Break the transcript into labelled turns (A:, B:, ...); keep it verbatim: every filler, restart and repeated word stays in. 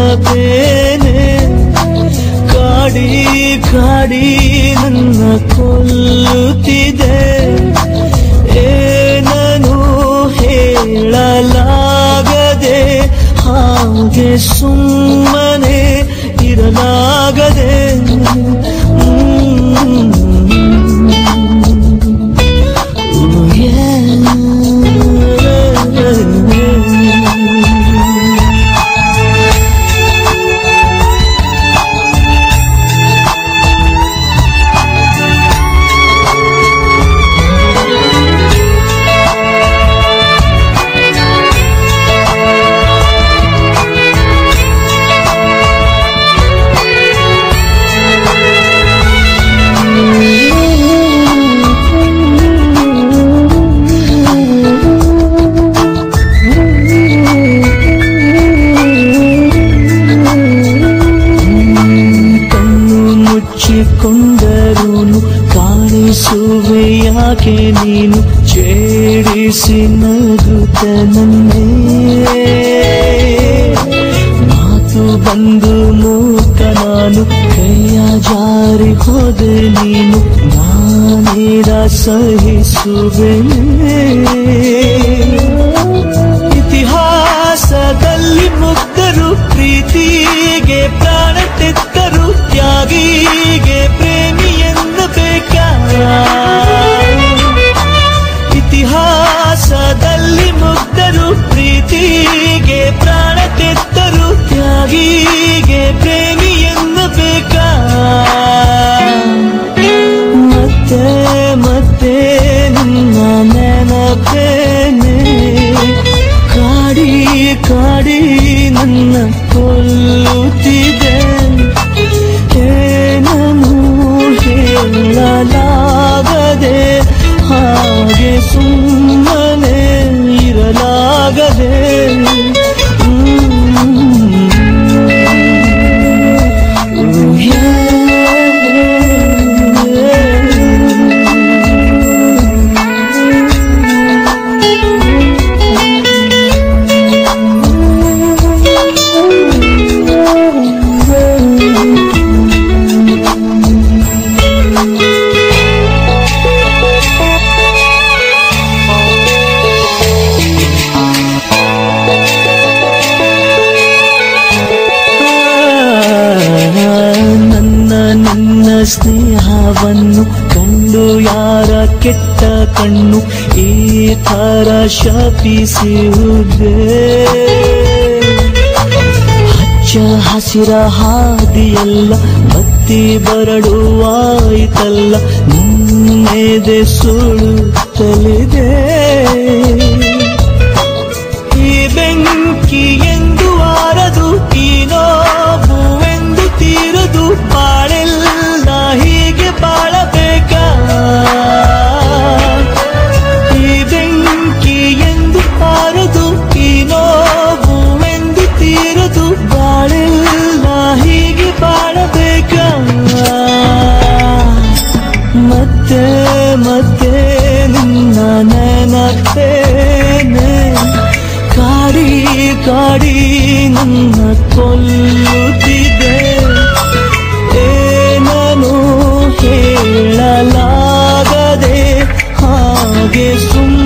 A: ನೆನಪೇನೆ ಕಾಡಿ ಕಾಡಿ ನನ್ನ ಕೊಲ್ಲುತ್ತಿದೆ. ಏನನು ಹೇಳಲಾಗದೆ ಹಾಗೆ ಸುಮ್ಮನೆ ಇರಲಾಗದೆ. ಕೊಂಡರೂನು ಕಾಣಿಸುವೆ ಯಾಕೆ ನೀನು ಛೇಡಿಸಿ ನಗುತ್ತ ನನ್ನೇ. ಮಾತು ಬಂದು ಮೂಕ ನಾನು ಕೈಯ ಜಾರಿ ಹೋದೆ ನೀನು ನಾನೇರ ಸಹಿಸುವೆ. ಇತಿಹಾಸದಲ್ಲಿ ಮುಗ್ಧರು ಪ್ರೀತಿಗೆ ಪ್ರಾಣ ತೆತ್ತರು ತ್ಯಾಗಿಗೆ ಪ್ರೇಮಿ ಎನ್ನಬೇಕಾ. ಇತಿಹಾಸದಲ್ಲಿ ಮುಗ್ಧರು ಪ್ರೀತಿಗೆ ಪ್ರಾಣ ತೆತ್ತರು ತ್ಯಾಗಿಗೆ ಪ್ರೇಮಿ ಎನ್ನಬೇಕಾ. ಮತ್ತೆ ಮತ್ತೆ ನಿನ್ನ ನೆನಪೇನೆ ಕಾಡಿ ಕಾಡಿ ನನ್ನ ಕೊಲ್ಲುತ್ತಿದೆ. ಏನನು ಹೇಳಲಾಗದೆ ಹಾಗೆ ಸುಮ್ಮನೆ ಇರಲಾಗದೆ. ಸ್ನೇಹವನ್ನು ಕಂಡು ಯಾರ ಕೆಟ್ಟ ಕಣ್ಣು ಈ ಥರ ಶಪಿಸುವುದೇ. ಹಚ್ಚ ಹಸಿರ ಹಾದಿಯಲ್ಲ ಬತ್ತಿ ಬರಡುವಾಯಿತಲ್ಲ ನನ್ನೆದೆ ಸುಳುತ್ತಲಿದೆ. ಈ ಬೆಂಕಿ ಎಂದು ಆರದು ಈ ನೋವು ಎಂದು ತೀರದು ಬಾಳೆಲ್ಲ ಹೀಗೆ ಬಾಳಬೇಕಾ. ಈ ಬೆಂಕಿ ಎಂದು ಆರದು ಈ ನೋವು ಎಂದು ತೀರದು ಬಾಳೆಲ್ಲ ಹೀಗೆ ಬಾಳಬೇಕಾ. ಮತ್ತೆ ಮತ್ತೆ ನಿನ್ನ ನೆನಪೇನೆ ಕಾಡಿ ಕಾಡಿ ನನ್ನ ಕೊಲ್ಲುತ್ತಿದೆ. ಏನನು ಹೇಳಲಾಗದೆ ಹಾಗೆ ಸುಮ್ಮನೆ